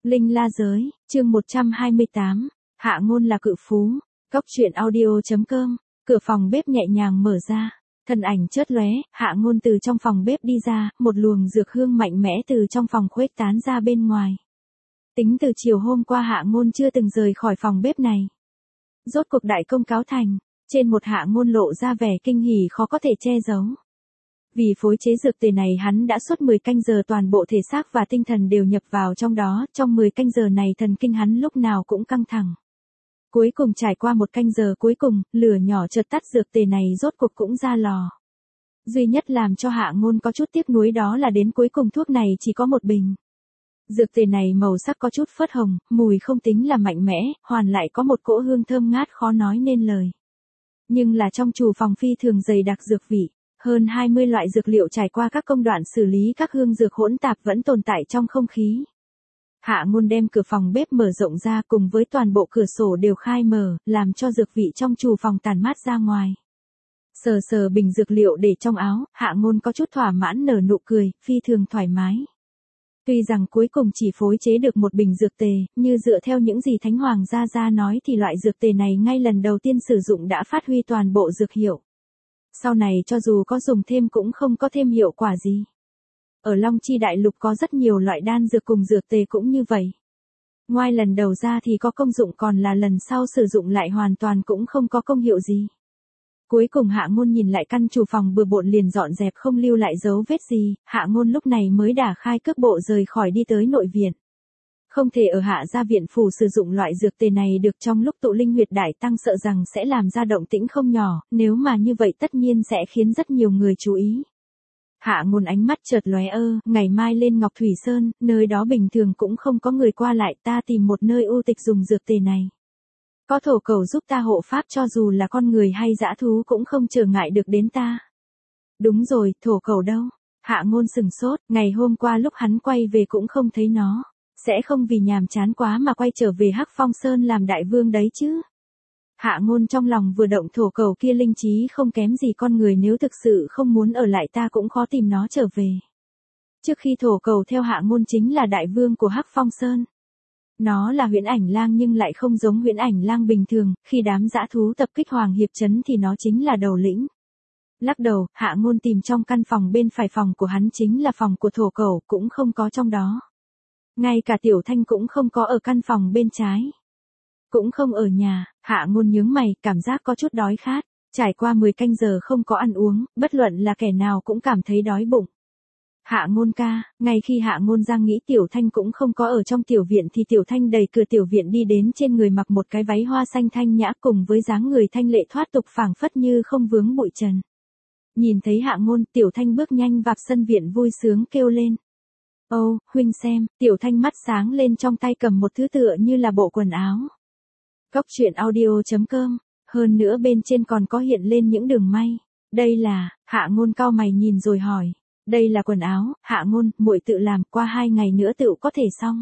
Linh La Giới, chương 128, Hạ Ngôn là cự phú. Cóc truyện audio.com. Cửa phòng bếp nhẹ nhàng mở ra, thân ảnh chớt lóe, Hạ Ngôn từ trong phòng bếp đi ra, một luồng dược hương mạnh mẽ từ trong phòng khuếch tán ra bên ngoài. Tính từ chiều hôm qua Hạ Ngôn chưa từng rời khỏi phòng bếp này. Rốt cuộc đại công cáo thành, trên một Hạ Ngôn lộ ra vẻ kinh hỉ khó có thể che giấu. Vì phối chế dược tề này hắn đã suốt 10 canh giờ toàn bộ thể xác và tinh thần đều nhập vào trong đó, trong 10 canh giờ này thần kinh hắn lúc nào cũng căng thẳng. Cuối cùng trải qua một canh giờ cuối cùng, lửa nhỏ chợt tắt dược tề này rốt cuộc cũng ra lò. Duy nhất làm cho Hạ Ngôn có chút tiếc nuối đó là đến cuối cùng thuốc này chỉ có một bình. Dược tề này màu sắc có chút phớt hồng, mùi không tính là mạnh mẽ, hoàn lại có một cỗ hương thơm ngát khó nói nên lời. Nhưng là trong chủ phòng phi thường dày đặc dược vị. Hơn 20 loại dược liệu trải qua các công đoạn xử lý các hương dược hỗn tạp vẫn tồn tại trong không khí. Hạ Ngôn đem cửa phòng bếp mở rộng ra cùng với toàn bộ cửa sổ đều khai mở, làm cho dược vị trong chủ phòng tản mát ra ngoài. Sờ sờ bình dược liệu để trong áo, Hạ Ngôn có chút thỏa mãn nở nụ cười, phi thường thoải mái. Tuy rằng cuối cùng chỉ phối chế được một bình dược tề, như dựa theo những gì Thánh Hoàng Gia nói thì loại dược tề này ngay lần đầu tiên sử dụng đã phát huy toàn bộ dược hiệu. Sau này cho dù có dùng thêm cũng không có thêm hiệu quả gì. Ở Long Chi Đại Lục có rất nhiều loại đan dược cùng dược tề cũng như vậy. Ngoài lần đầu ra thì có công dụng còn là lần sau sử dụng lại hoàn toàn cũng không có công hiệu gì. Cuối cùng Hạ Ngôn nhìn lại căn chủ phòng bừa bộn liền dọn dẹp không lưu lại dấu vết gì, Hạ Ngôn lúc này mới đả khai cước bộ rời khỏi đi tới nội viện. Không thể ở Hạ gia viện phủ sử dụng loại dược tề này được trong lúc tụ linh huyệt đại tăng sợ rằng sẽ làm ra động tĩnh không nhỏ, nếu mà như vậy tất nhiên sẽ khiến rất nhiều người chú ý. Hạ Ngôn ánh mắt chợt lóe ngày mai lên Ngọc Thủy Sơn, nơi đó bình thường cũng không có người qua lại, ta tìm một nơi u tịch dùng dược tề này. Có thổ cầu giúp ta hộ pháp cho dù là con người hay dã thú cũng không trở ngại được đến ta. Đúng rồi, thổ cầu đâu? Hạ Ngôn sừng sốt, ngày hôm qua lúc hắn quay về cũng không thấy nó. Sẽ không vì nhàm chán quá mà quay trở về Hắc Phong Sơn làm đại vương đấy chứ. Hạ Ngôn trong lòng vừa động thổ cầu kia linh trí không kém gì con người, nếu thực sự không muốn ở lại ta cũng khó tìm nó trở về. Trước khi thổ cầu theo Hạ Ngôn chính là đại vương của Hắc Phong Sơn. Nó là huyễn ảnh lang nhưng lại không giống huyễn ảnh lang bình thường, khi đám dã thú tập kích Hoàng Hiệp Trấn thì nó chính là đầu lĩnh. Lắc đầu, Hạ Ngôn tìm trong căn phòng bên phải, phòng của hắn chính là phòng của thổ cầu, cũng không có trong đó. Ngay cả Tiểu Thanh cũng không có ở căn phòng bên trái. Cũng không ở nhà, Hạ Ngôn nhướng mày, cảm giác có chút đói khát. Trải qua 10 canh giờ không có ăn uống, bất luận là kẻ nào cũng cảm thấy đói bụng. Hạ Ngôn ca, ngay khi Hạ Ngôn đang nghĩ Tiểu Thanh cũng không có ở trong tiểu viện thì Tiểu Thanh đẩy cửa tiểu viện đi đến, trên người mặc một cái váy hoa xanh thanh nhã cùng với dáng người thanh lệ thoát tục phảng phất như không vướng bụi trần. Nhìn thấy Hạ Ngôn, Tiểu Thanh bước nhanh vào sân viện vui sướng kêu lên. Ô, huynh xem, Tiểu Thanh mắt sáng lên trong tay cầm một thứ tựa như là bộ quần áo. Cóc truyện audio.com, hơn nữa bên trên còn có hiện lên những đường may. Đây là, Hạ Ngôn cau mày nhìn rồi hỏi. Đây là quần áo, Hạ Ngôn, muội tự làm, qua 2 ngày nữa tự có thể xong.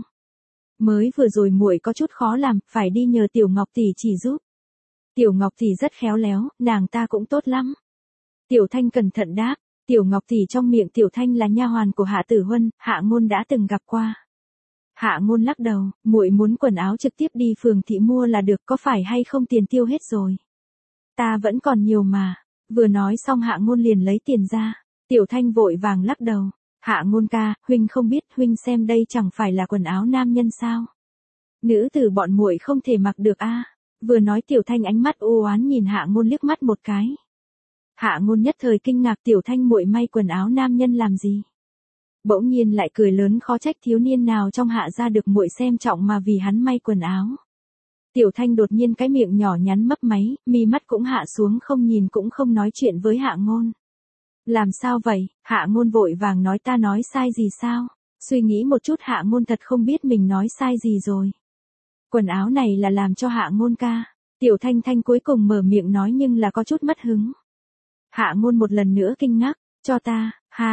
Mới vừa rồi muội có chút khó làm, phải đi nhờ Tiểu Ngọc tỷ chỉ giúp. Tiểu Ngọc tỷ rất khéo léo, nàng ta cũng tốt lắm. Tiểu Thanh cẩn thận đáp. Tiểu Ngọc tỷ trong miệng Tiểu Thanh là nha hoàn của Hạ Tử Huân, Hạ Ngôn đã từng gặp qua. Hạ Ngôn lắc đầu, muội muốn quần áo trực tiếp đi phường thị mua là được, có phải hay không tiền tiêu hết rồi? Ta vẫn còn nhiều mà. Vừa nói xong Hạ Ngôn liền lấy tiền ra. Tiểu Thanh vội vàng lắc đầu. Hạ Ngôn ca, huynh không biết, huynh xem đây chẳng phải là quần áo nam nhân sao? Nữ tử bọn muội không thể mặc được a. Vừa nói Tiểu Thanh ánh mắt u oán nhìn Hạ Ngôn liếc mắt một cái. Hạ Ngôn nhất thời kinh ngạc, Tiểu Thanh muội may quần áo nam nhân làm gì? Bỗng nhiên lại cười lớn, khó trách thiếu niên nào trong Hạ gia được muội xem trọng mà vì hắn may quần áo. Tiểu Thanh đột nhiên cái miệng nhỏ nhắn mấp máy, mi mắt cũng hạ xuống, không nhìn cũng không nói chuyện với Hạ Ngôn. Làm sao vậy? Hạ Ngôn vội vàng nói, ta nói sai gì sao? Suy nghĩ một chút Hạ Ngôn thật không biết mình nói sai gì rồi. Quần áo này là làm cho Hạ Ngôn ca. Tiểu Thanh cuối cùng mở miệng nói nhưng là có chút mất hứng. Hạ Ngôn một lần nữa kinh ngạc, cho ta,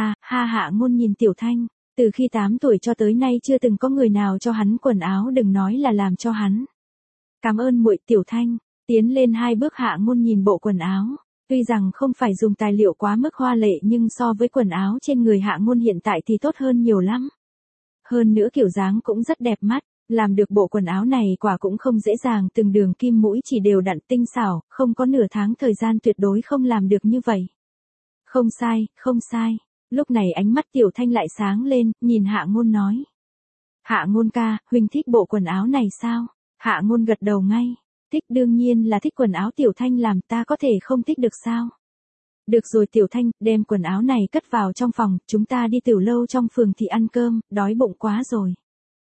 Hạ Ngôn nhìn Tiểu Thanh, từ khi 8 tuổi cho tới nay chưa từng có người nào cho hắn quần áo, đừng nói là làm cho hắn. Cảm ơn muội. Tiểu Thanh, tiến lên 2 bước, Hạ Ngôn nhìn bộ quần áo, tuy rằng không phải dùng tài liệu quá mức hoa lệ nhưng so với quần áo trên người Hạ Ngôn hiện tại thì tốt hơn nhiều lắm. Hơn nữa kiểu dáng cũng rất đẹp mắt, Làm được bộ quần áo này quả cũng không dễ dàng, từng đường kim mũi chỉ đều đặn tinh xảo, không có nửa tháng thời gian tuyệt đối không làm được như vậy. Không sai, không sai. Lúc này ánh mắt Tiểu Thanh lại sáng lên, nhìn Hạ Ngôn nói. Hạ Ngôn ca, huynh thích bộ quần áo này sao? Hạ Ngôn gật đầu ngay. Thích, đương nhiên là thích quần áo Tiểu Thanh làm, ta có thể không thích được sao? Được rồi Tiểu Thanh, đem quần áo này cất vào trong phòng, chúng ta đi tiểu lâu trong phường thị ăn cơm, đói bụng quá rồi.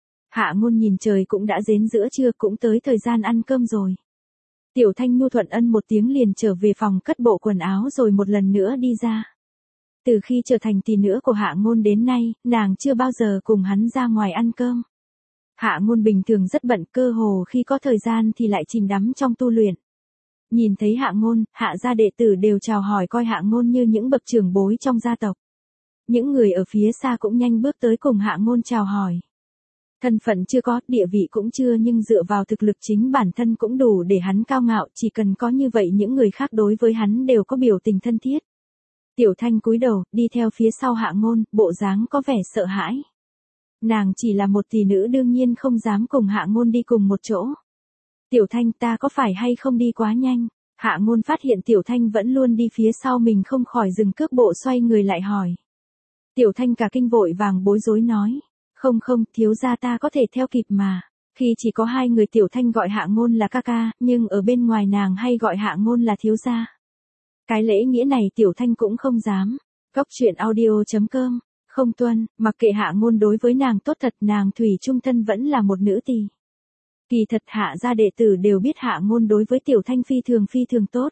Hạ Ngôn nhìn trời cũng đã đến giữa trưa, cũng tới thời gian ăn cơm rồi. Tiểu Thanh nhu thuận ân một tiếng liền trở về phòng cất bộ quần áo rồi một lần nữa đi ra. Từ khi trở thành tỷ nữ của Hạ Ngôn đến nay, nàng chưa bao giờ cùng hắn ra ngoài ăn cơm. Hạ Ngôn bình thường rất bận, cơ hồ khi có thời gian thì lại chìm đắm trong tu luyện. Nhìn thấy Hạ Ngôn, Hạ gia đệ tử đều chào hỏi coi Hạ Ngôn như những bậc trưởng bối trong gia tộc. Những người ở phía xa cũng nhanh bước tới cùng Hạ Ngôn chào hỏi. Thân phận chưa có, địa vị cũng chưa, nhưng dựa vào thực lực chính bản thân cũng đủ để hắn cao ngạo, chỉ cần có như vậy những người khác đối với hắn đều có biểu tình thân thiết. Tiểu Thanh cúi đầu, đi theo phía sau Hạ Ngôn, bộ dáng có vẻ sợ hãi. Nàng chỉ là một tỷ nữ đương nhiên không dám cùng Hạ Ngôn đi cùng một chỗ. Tiểu Thanh, ta có phải hay không đi quá nhanh? Hạ Ngôn phát hiện Tiểu Thanh vẫn luôn đi phía sau mình không khỏi dừng cước bộ xoay người lại hỏi. Tiểu Thanh cả kinh vội vàng bối rối nói. Không không, thiếu gia ta có thể theo kịp mà. Khi chỉ có hai người Tiểu Thanh gọi Hạ Ngôn là ca ca, nhưng ở bên ngoài nàng hay gọi Hạ Ngôn là thiếu gia. Cái lễ nghĩa này Tiểu Thanh cũng không dám. Góc truyện audio.com, không tuân, mặc kệ Hạ Ngôn đối với nàng tốt thật, nàng thủy chung thân vẫn là một nữ tỳ. Kỳ thật Hạ gia đệ tử đều biết Hạ Ngôn đối với Tiểu Thanh phi thường tốt.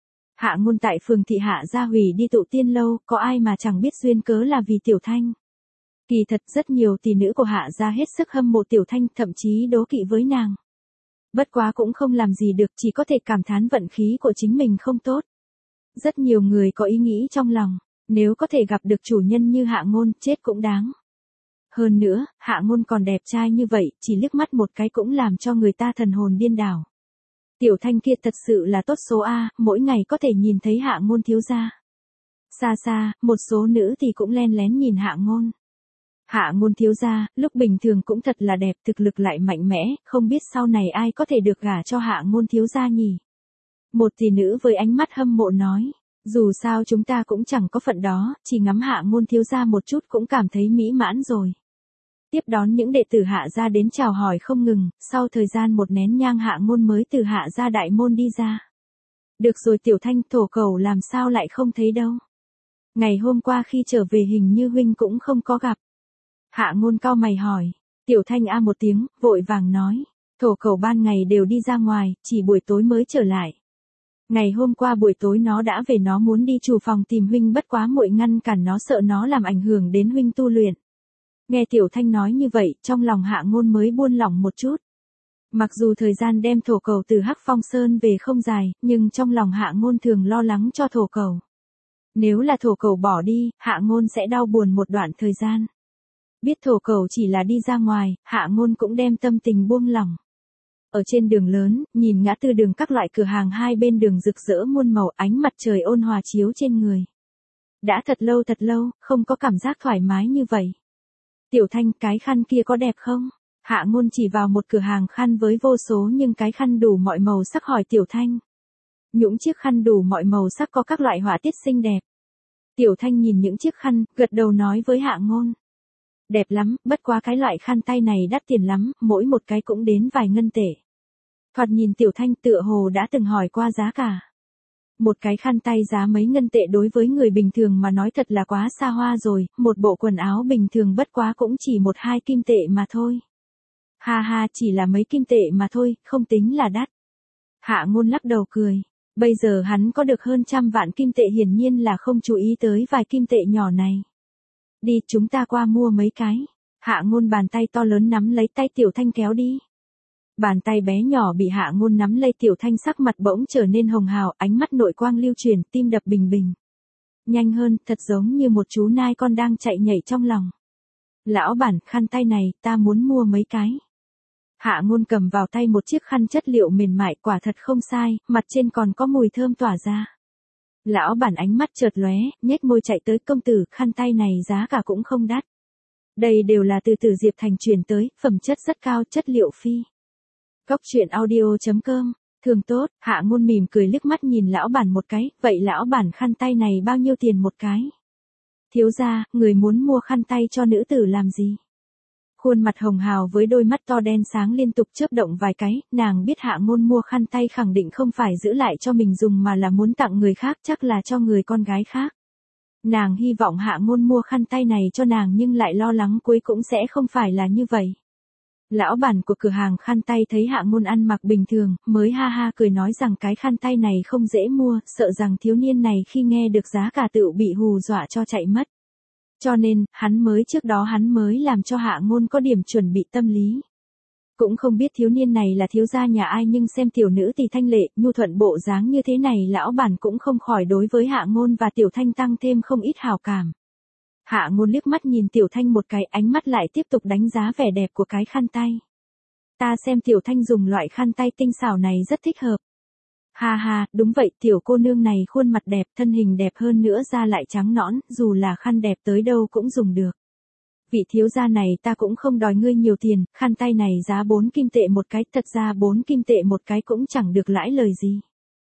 Hạ Ngôn tại phường thị Hạ gia hủy đi tụ tiên lâu, có ai mà chẳng biết duyên cớ là vì Tiểu Thanh. Kỳ thật rất nhiều tỷ nữ của Hạ gia hết sức hâm mộ Tiểu Thanh, thậm chí đố kỵ với nàng. Bất quá cũng không làm gì được, chỉ có thể cảm thán vận khí của chính mình không tốt. Rất nhiều người có ý nghĩ trong lòng, nếu có thể gặp được chủ nhân như Hạ Ngôn, chết cũng đáng. Hơn nữa, Hạ Ngôn còn đẹp trai như vậy, chỉ liếc mắt một cái cũng làm cho người ta thần hồn điên đảo. Tiểu Thanh kia thật sự là tốt số A, mỗi ngày có thể nhìn thấy Hạ Ngôn thiếu gia. Xa xa, một số nữ thì cũng len lén nhìn Hạ Ngôn. Hạ Ngôn thiếu gia, lúc bình thường cũng thật là đẹp, thực lực lại mạnh mẽ, không biết sau này ai có thể được gả cho Hạ Ngôn thiếu gia nhỉ? Một tỷ nữ với ánh mắt hâm mộ nói, dù sao chúng ta cũng chẳng có phận đó, chỉ ngắm Hạ Ngôn thiếu gia một chút cũng cảm thấy mỹ mãn rồi. Tiếp đón những đệ tử Hạ gia đến chào hỏi không ngừng, sau thời gian một nén nhang Hạ Ngôn mới từ Hạ gia đại môn đi ra. Được rồi Tiểu Thanh, thổ cẩu làm sao lại không thấy đâu. Ngày hôm qua khi trở về hình như huynh cũng không có gặp. Hạ Ngôn cau mày hỏi. Tiểu Thanh a một tiếng, vội vàng nói. Thổ cẩu ban ngày đều đi ra ngoài, chỉ buổi tối mới trở lại. Ngày hôm qua buổi tối nó đã về, nó muốn đi chủ phòng tìm huynh, bất quá muội ngăn cản nó, sợ nó làm ảnh hưởng đến huynh tu luyện. Nghe Tiểu Thanh nói như vậy, trong lòng Hạ Ngôn mới buông lỏng một chút. Mặc dù thời gian đem thổ cẩu từ Hắc Phong Sơn về không dài, nhưng trong lòng Hạ Ngôn thường lo lắng cho thổ cẩu. Nếu là thổ cẩu bỏ đi, Hạ Ngôn sẽ đau buồn một đoạn thời gian. Biết thổ cẩu chỉ là đi ra ngoài, Hạ Ngôn cũng đem tâm tình buông lỏng. Ở trên đường lớn, nhìn ngã tư đường các loại cửa hàng hai bên đường rực rỡ muôn màu, ánh mặt trời ôn hòa chiếu trên người. Đã thật lâu, không có cảm giác thoải mái như vậy. Tiểu Thanh, cái khăn kia có đẹp không? Hạ Ngôn chỉ vào một cửa hàng khăn với vô số những cái khăn đủ mọi màu sắc hỏi Tiểu Thanh. Những chiếc khăn đủ mọi màu sắc có các loại họa tiết xinh đẹp. Tiểu Thanh nhìn những chiếc khăn, gật đầu nói với Hạ Ngôn. Đẹp lắm, bất quá cái loại khăn tay này đắt tiền lắm, mỗi một cái cũng đến vài ngân tệ. Thoạt nhìn Tiểu Thanh tựa hồ đã từng hỏi qua giá cả. Một cái khăn tay giá mấy ngân tệ đối với người bình thường mà nói thật là quá xa hoa rồi, một bộ quần áo bình thường bất quá cũng chỉ 1-2 kim tệ mà thôi. Ha ha, chỉ là mấy kim tệ mà thôi, không tính là đắt. Hạ Ngôn lắc đầu cười. Bây giờ hắn có được hơn 100 vạn kim tệ, hiển nhiên là không chú ý tới vài kim tệ nhỏ này. Đi, chúng ta qua mua mấy cái. Hạ Ngôn bàn tay to lớn nắm lấy tay Tiểu Thanh kéo đi. Bàn tay bé nhỏ bị Hạ Ngôn nắm lấy, Tiểu Thanh sắc mặt bỗng trở nên hồng hào, ánh mắt nội quang lưu chuyển, tim đập bình bình. Nhanh hơn, thật giống như một chú nai con đang chạy nhảy trong lòng. Lão bản, khăn tay này, ta muốn mua mấy cái. Hạ Ngôn cầm vào tay một chiếc khăn chất liệu mềm mại, quả thật không sai, mặt trên còn có mùi thơm tỏa ra. Lão bản ánh mắt chợt lóe, nhếch môi chạy tới, công tử, khăn tay này giá cả cũng không đắt. Đây đều là từ Tử Diệp Thành chuyển tới, phẩm chất rất cao, chất liệu phi. Cóc truyện audio.com. Thường tốt, Hạ Ngôn mỉm cười liếc mắt nhìn lão bản một cái, vậy lão bản khăn tay này bao nhiêu tiền một cái? Thiếu gia, người muốn mua khăn tay cho nữ tử làm gì? Khuôn mặt hồng hào với đôi mắt to đen sáng liên tục chớp động vài cái, nàng biết Hạ Ngôn mua khăn tay khẳng định không phải giữ lại cho mình dùng mà là muốn tặng người khác, chắc là cho người con gái khác. Nàng hy vọng Hạ Ngôn mua khăn tay này cho nàng nhưng lại lo lắng cuối cũng sẽ không phải là như vậy. Lão bản của cửa hàng khăn tay thấy Hạ Ngôn ăn mặc bình thường, mới ha ha cười nói rằng cái khăn tay này không dễ mua, sợ rằng thiếu niên này khi nghe được giá cả tựu bị hù dọa cho chạy mất. Cho nên, trước đó hắn mới làm cho Hạ Ngôn có điểm chuẩn bị tâm lý. Cũng không biết thiếu niên này là thiếu gia nhà ai nhưng xem tiểu nữ thì thanh lệ, nhu thuận bộ dáng như thế này lão bản cũng không khỏi đối với Hạ Ngôn và Tiểu Thanh tăng thêm không ít hảo cảm. Hạ Ngôn liếc mắt nhìn Tiểu Thanh một cái, ánh mắt lại tiếp tục đánh giá vẻ đẹp của cái khăn tay. Ta xem Tiểu Thanh dùng loại khăn tay tinh xảo này rất thích hợp. Ha ha, đúng vậy, tiểu cô nương này khuôn mặt đẹp, thân hình đẹp hơn nữa da lại trắng nõn, dù là khăn đẹp tới đâu cũng dùng được. Vị thiếu gia này ta cũng không đòi ngươi nhiều tiền, khăn tay này giá 4 kim tệ một cái, thật ra 4 kim tệ một cái cũng chẳng được lãi lời gì.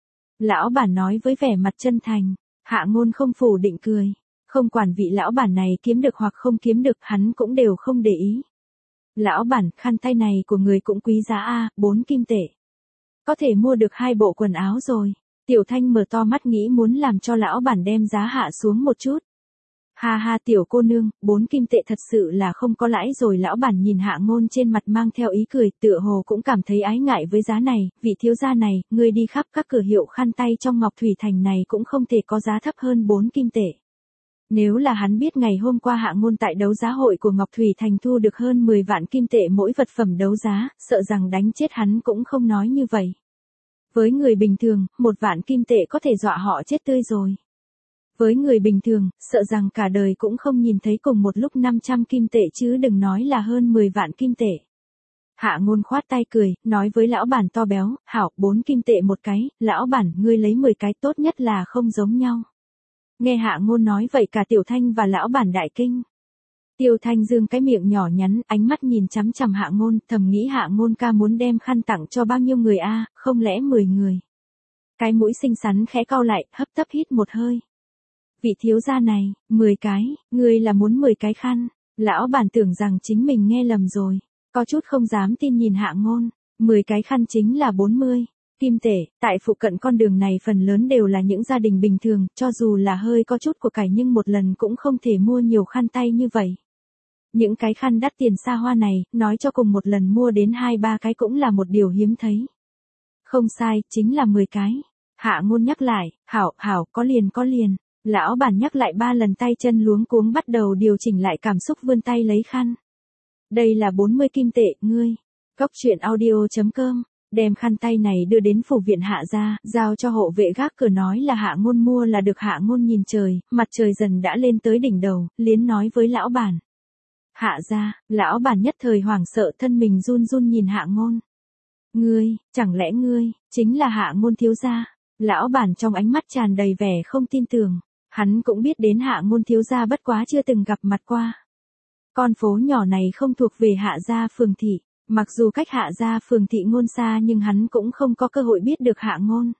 Lão bản nói với vẻ mặt chân thành, Hạ Ngôn không phủ định cười. Không quản vị lão bản này kiếm được hoặc không kiếm được hắn cũng đều không để ý. Lão bản, khăn tay này của người cũng quý giá a, 4 kim tệ. Có thể mua được 2 bộ quần áo rồi. Tiểu Thanh mở to mắt nghĩ muốn làm cho lão bản đem giá hạ xuống một chút. Ha ha tiểu cô nương, 4 kim tệ thật sự là không có lãi rồi. Lão bản nhìn Hạ Ngôn trên mặt mang theo ý cười, tựa hồ cũng cảm thấy ái ngại với giá này. Vị thiếu gia này, ngươi đi khắp các cửa hiệu khăn tay trong Ngọc Thủy Thành này cũng không thể có giá thấp hơn 4 kim tệ. Nếu là hắn biết ngày hôm qua Hạ Ngôn tại đấu giá hội của Ngọc Thủy Thành thu được hơn 10 vạn kim tệ mỗi vật phẩm đấu giá, sợ rằng đánh chết hắn cũng không nói như vậy. Với người bình thường, 1 vạn kim tệ có thể dọa họ chết tươi rồi. Với người bình thường, sợ rằng cả đời cũng không nhìn thấy cùng một lúc 500 kim tệ chứ đừng nói là hơn 10 vạn kim tệ. Hạ Ngôn khoát tay cười, nói với lão bản to béo, hảo, 4 kim tệ một cái, lão bản ngươi lấy 10 cái tốt nhất là không giống nhau. Nghe Hạ Ngôn nói vậy cả Tiểu Thanh và lão bản đại kinh. Tiểu Thanh dương cái miệng nhỏ nhắn, ánh mắt nhìn chằm chằm Hạ Ngôn, thầm nghĩ Hạ Ngôn ca muốn đem khăn tặng cho bao nhiêu người a, không lẽ 10 người. Cái mũi xinh xắn khẽ cau lại, hấp tấp hít một hơi. Vị thiếu gia này, 10 cái, ngươi là muốn 10 cái khăn. Lão bản tưởng rằng chính mình nghe lầm rồi, có chút không dám tin nhìn Hạ Ngôn, 10 cái khăn chính là 40 kim tệ, tại phụ cận con đường này phần lớn đều là những gia đình bình thường, cho dù là hơi có chút của cải nhưng một lần cũng không thể mua nhiều khăn tay như vậy. Những cái khăn đắt tiền xa hoa này, nói cho cùng một lần mua đến 2-3 cái cũng là một điều hiếm thấy. Không sai, chính là 10 cái. Hạ Ngôn nhắc lại, hảo, có liền. Lão bản nhắc lại 3 lần tay chân luống cuống bắt đầu điều chỉnh lại cảm xúc vươn tay lấy khăn. Đây là 40 kim tệ, ngươi. Cóc truyện audio.com. Đem khăn tay này đưa đến phủ viện Hạ gia, giao cho hộ vệ gác cửa nói là Hạ Ngôn mua là được. Hạ Ngôn nhìn trời, mặt trời dần đã lên tới đỉnh đầu, liến nói với lão bản. Hạ gia, lão bản nhất thời hoảng sợ thân mình run run nhìn Hạ Ngôn. Ngươi, chẳng lẽ ngươi, chính là Hạ Ngôn thiếu gia? Lão bản trong ánh mắt tràn đầy vẻ không tin tưởng, hắn cũng biết đến Hạ Ngôn thiếu gia bất quá chưa từng gặp mặt qua. Con phố nhỏ này không thuộc về Hạ gia phường thị. Mặc dù cách Hạ gia phường thị Ngôn xa nhưng hắn cũng không có cơ hội biết được Hạ Ngôn.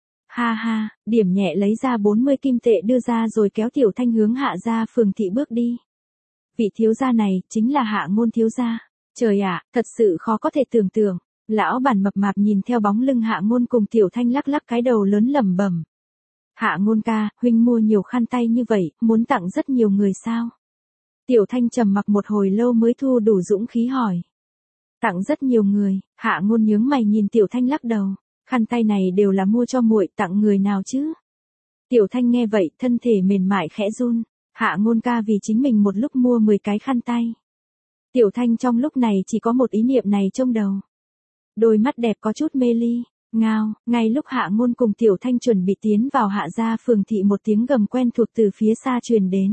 Ha ha, điểm nhẹ lấy ra 40 kim tệ đưa ra rồi kéo Tiểu Thanh hướng Hạ gia phường thị bước đi. Vị thiếu gia này, chính là Hạ Ngôn thiếu gia. Trời ạ, thật sự khó có thể tưởng tượng. Lão bản mập mạp nhìn theo bóng lưng Hạ Ngôn cùng Tiểu Thanh lắc lắc cái đầu lớn lẩm bẩm. Hạ Ngôn ca, huynh mua nhiều khăn tay như vậy, muốn tặng rất nhiều người sao? Tiểu Thanh trầm mặc một hồi lâu mới thu đủ dũng khí hỏi. Tặng rất nhiều người. Hạ Ngôn nhướng mày nhìn Tiểu Thanh lắc đầu. Khăn tay này đều là mua cho muội, tặng người nào chứ? Tiểu Thanh nghe vậy, thân thể mềm mại khẽ run. Hạ Ngôn ca vì chính mình một lúc mua 10 cái khăn tay. Tiểu Thanh trong lúc này chỉ có một ý niệm này trong đầu. Đôi mắt đẹp có chút mê ly. Ngao, ngay lúc Hạ Ngôn cùng Tiểu Thanh chuẩn bị tiến vào Hạ gia phường thị một tiếng gầm quen thuộc từ phía xa truyền đến.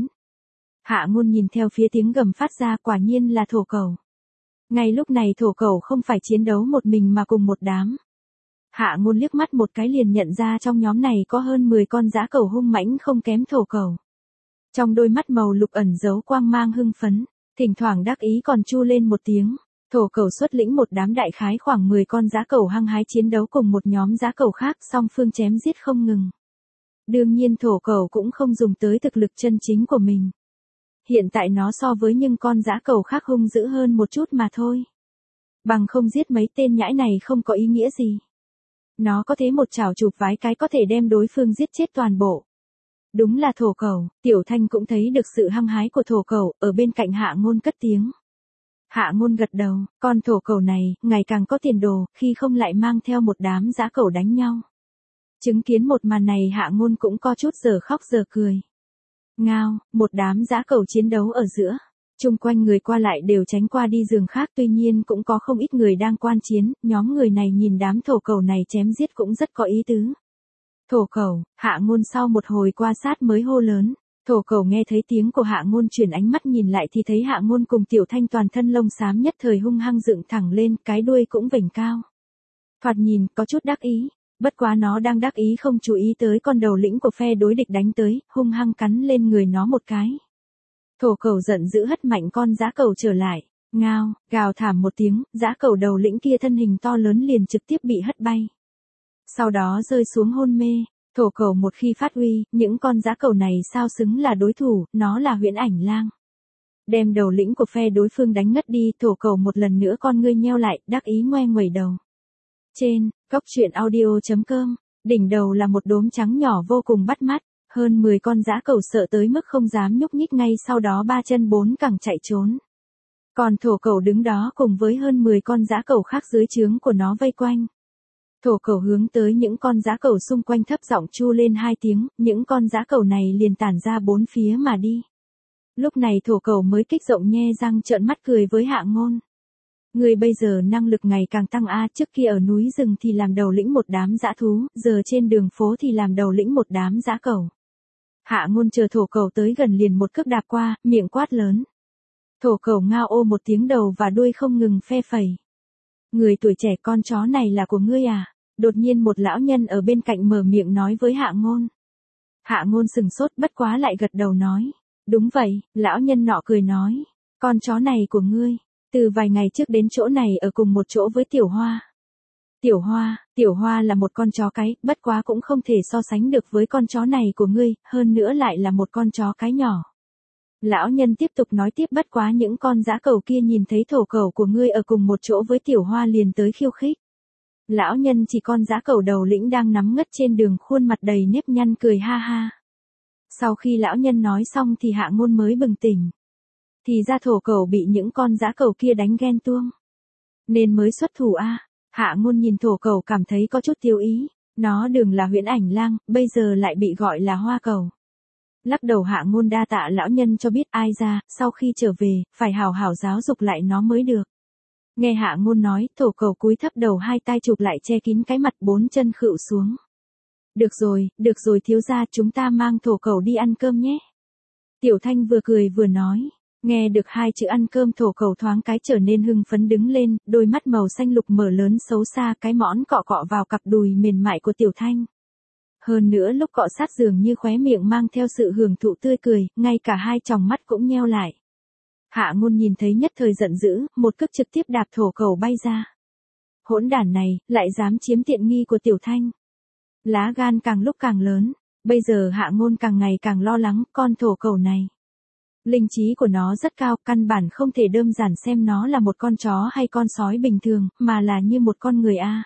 Hạ Ngôn nhìn theo phía tiếng gầm phát ra quả nhiên là thổ cẩu. Ngay lúc này thổ cẩu không phải chiến đấu một mình mà cùng một đám. Hạ Ngôn liếc mắt một cái liền nhận ra trong nhóm này có hơn 10 con dã cẩu hung mãnh không kém thổ cẩu. Trong đôi mắt màu lục ẩn giấu quang mang hưng phấn. Thỉnh thoảng đắc ý còn chu lên một tiếng. Thổ cẩu xuất lĩnh một đám đại khái khoảng 10 con dã cẩu hăng hái chiến đấu cùng một nhóm dã cẩu khác, song phương chém giết không ngừng. Đương nhiên thổ cẩu cũng không dùng tới thực lực chân chính của mình. Hiện tại nó so với những con dã cẩu khác hung dữ hơn một chút mà thôi. Bằng không giết mấy tên nhãi này không có ý nghĩa gì. Nó có thế một chảo chụp vái cái có thể đem đối phương giết chết toàn bộ. Đúng là thổ cẩu, Tiểu Thanh cũng thấy được sự hăng hái của thổ cẩu, ở bên cạnh Hạ Ngôn cất tiếng. Hạ Ngôn gật đầu, con thổ cẩu này, ngày càng có tiền đồ, khi không lại mang theo một đám dã cẩu đánh nhau. Chứng kiến một màn này Hạ Ngôn cũng có chút giờ khóc giờ cười. Ngao, một đám dã cẩu chiến đấu ở giữa. Chung quanh người qua lại đều tránh qua đi giường khác, tuy nhiên cũng có không ít người đang quan chiến, nhóm người này nhìn đám thổ cẩu này chém giết cũng rất có ý tứ. Thổ cẩu, Hạ Ngôn sau một hồi qua sát mới hô lớn. Thổ cẩu nghe thấy tiếng của Hạ Ngôn chuyển ánh mắt nhìn lại thì thấy Hạ Ngôn cùng Tiểu Thanh toàn thân lông xám nhất thời hung hăng dựng thẳng lên, cái đuôi cũng vểnh cao. Thoạt nhìn có chút đắc ý, bất quá nó đang đắc ý không chú ý tới con đầu lĩnh của phe đối địch đánh tới, hung hăng cắn lên người nó một cái. Thổ cẩu giận dữ hất mạnh con dã cẩu trở lại, ngao, gào thảm một tiếng, dã cẩu đầu lĩnh kia thân hình to lớn liền trực tiếp bị hất bay. Sau đó rơi xuống hôn mê. Thổ cẩu một khi phát uy, những con dã cẩu này sao xứng là đối thủ, nó là Huyễn Ảnh Lang. Đem đầu lĩnh của phe đối phương đánh ngất đi, thổ cẩu một lần nữa con ngươi nheo lại, đắc ý ngoe nguẩy đầu. Trên, góc truyện audio.com, đỉnh đầu là một đốm trắng nhỏ vô cùng bắt mắt, hơn 10 con dã cẩu sợ tới mức không dám nhúc nhích, ngay sau đó ba chân bốn cẳng chạy trốn. Còn thổ cẩu đứng đó cùng với hơn 10 con dã cẩu khác dưới trướng của nó vây quanh. Thổ cẩu hướng tới những con dã cẩu xung quanh thấp giọng chu lên 2 tiếng, những con dã cẩu này liền tản ra bốn phía mà đi. Lúc này thổ cẩu mới kích rộng nhe răng trợn mắt cười với Hạ Ngôn. Người bây giờ năng lực ngày càng tăng a, trước kia ở núi rừng thì làm đầu lĩnh một đám dã thú, giờ trên đường phố thì làm đầu lĩnh một đám dã cẩu. Hạ Ngôn chờ thổ cẩu tới gần liền một cước đạp qua, miệng quát lớn. Thổ cẩu ngao ô một tiếng đầu và đuôi không ngừng phe phẩy. Người tuổi trẻ, con chó này là của ngươi à? Đột nhiên một lão nhân ở bên cạnh mở miệng nói với Hạ Ngôn. Hạ Ngôn sừng sốt bất quá lại gật đầu nói. Đúng vậy, lão nhân nọ cười nói. Con chó này của ngươi, từ vài ngày trước đến chỗ này ở cùng một chỗ với Tiểu Hoa. Tiểu Hoa là một con chó cái, bất quá cũng không thể so sánh được với con chó này của ngươi, hơn nữa lại là một con chó cái nhỏ. Lão nhân tiếp tục nói tiếp, bất quá những con dã cẩu kia nhìn thấy thổ cẩu của ngươi ở cùng một chỗ với Tiểu Hoa liền tới khiêu khích. Lão nhân chỉ con dã cẩu đầu lĩnh đang nắm ngất trên đường, khuôn mặt đầy nếp nhăn cười ha ha. Sau khi lão nhân nói xong thì Hạ Ngôn mới bừng tỉnh. Thì ra thổ cẩu bị những con dã cẩu kia đánh ghen tuông, nên mới xuất thủ a. Hạ Ngôn nhìn thổ cẩu cảm thấy có chút tiêu ý, nó đừng là Huyễn Ảnh Lang, bây giờ lại bị gọi là hoa cẩu. Lắc đầu Hạ Ngôn đa tạ lão nhân cho biết, ai ra, sau khi trở về, phải hào hảo giáo dục lại nó mới được. Nghe Hạ Ngôn nói, thổ cẩu cúi thấp đầu, hai tay chụp lại che kín cái mặt, bốn chân khuỵu xuống. Được rồi thiếu gia, chúng ta mang thổ cẩu đi ăn cơm nhé. Tiểu Thanh vừa cười vừa nói. Nghe được hai chữ ăn cơm, thổ cẩu thoáng cái trở nên hưng phấn đứng lên, đôi mắt màu xanh lục mở lớn xấu xa, cái mõm cọ cọ vào cặp đùi mềm mại của Tiểu Thanh. Hơn nữa lúc cọ sát dường như khóe miệng mang theo sự hưởng thụ tươi cười, ngay cả hai tròng mắt cũng nheo lại. Hạ Ngôn nhìn thấy nhất thời giận dữ, một cước trực tiếp đạp thổ cẩu bay ra. Hỗn đản này, lại dám chiếm tiện nghi của Tiểu Thanh. Lá gan càng lúc càng lớn, bây giờ Hạ Ngôn càng ngày càng lo lắng, con thổ cẩu này. Linh trí của nó rất cao, căn bản không thể đơn giản xem nó là một con chó hay con sói bình thường, mà là như một con người a.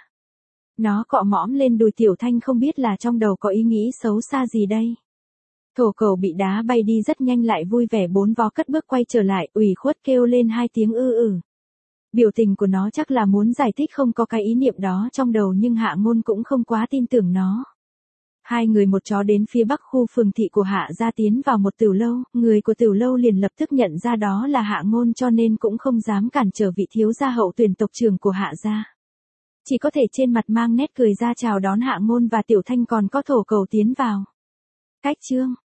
Nó cọ mõm lên đùi Tiểu Thanh, không biết là trong đầu có ý nghĩ xấu xa gì đây. Thổ cẩu bị đá bay đi rất nhanh, lại vui vẻ bốn vó cất bước quay trở lại, ủy khuất kêu lên hai tiếng ư. Biểu tình của nó chắc là muốn giải thích không có cái ý niệm đó trong đầu, nhưng Hạ Ngôn cũng không quá tin tưởng nó. Hai người một chó đến phía bắc khu phường thị của Hạ gia, tiến vào một tiểu lâu, người của tiểu lâu liền lập tức nhận ra đó là Hạ Ngôn, cho nên cũng không dám cản trở vị thiếu gia hậu tuyển tộc trưởng của Hạ gia. Chỉ có thể trên mặt mang nét cười ra chào đón Hạ Ngôn và Tiểu Thanh, còn có thổ cẩu tiến vào. Cách chương